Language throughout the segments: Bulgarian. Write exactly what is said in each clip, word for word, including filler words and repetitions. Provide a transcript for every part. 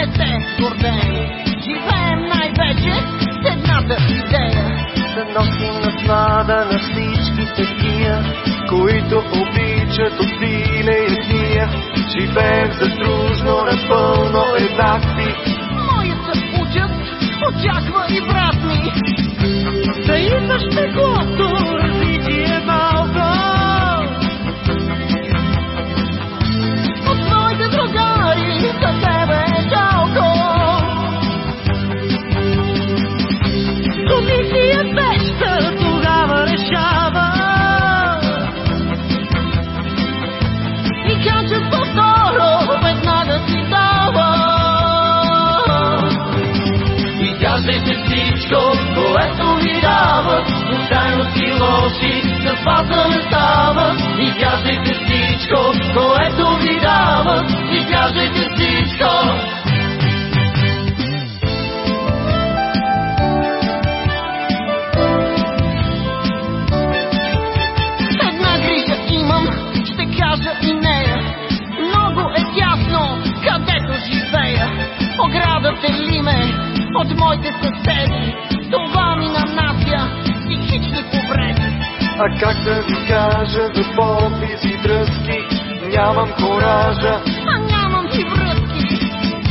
се гордеем. Живеем най-вече с едната идея: да носим наслада на всички тия, които обичат от пилеятия. Живеем задружно, напълно еднакви. Моят съпучът очаква и брат ми Да имаш теглото, развитие малко от твоите другари, за тебе е жалко. Комисия веща тогава решава И кача по-второ, веднага си дава. Изяждайте всичко, което ви дават, случайности лоши с вас да не стават. Изяждайте всичко, което ви дават, изяждайте всичко. Една грижа имам, ще кажа и нея. Много е тясно, където живея. Оградата ли ме от моите съседи, това ми нанася психични повреди. А как да ви кажа за подвизи дръзки? Нямам коража, А нямам и връзки.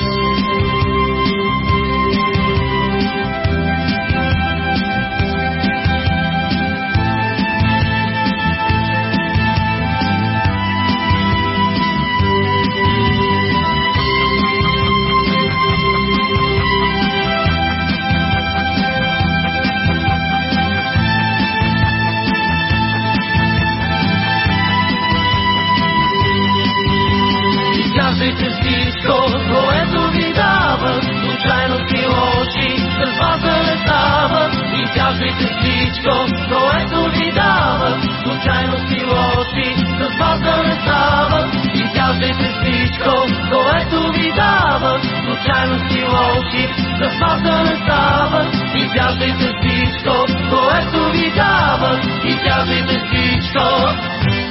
изяждайте всичко, което ви дават, случайности лоши с вас да не стават. Изяждайте всичко, което ви дават, случайности лоши с вас да не стават. Изяждайте всичко, което ви дават, случайности лоши с вас да не стават. Изяждайте всичко, което ви дават, изяждайте всичко.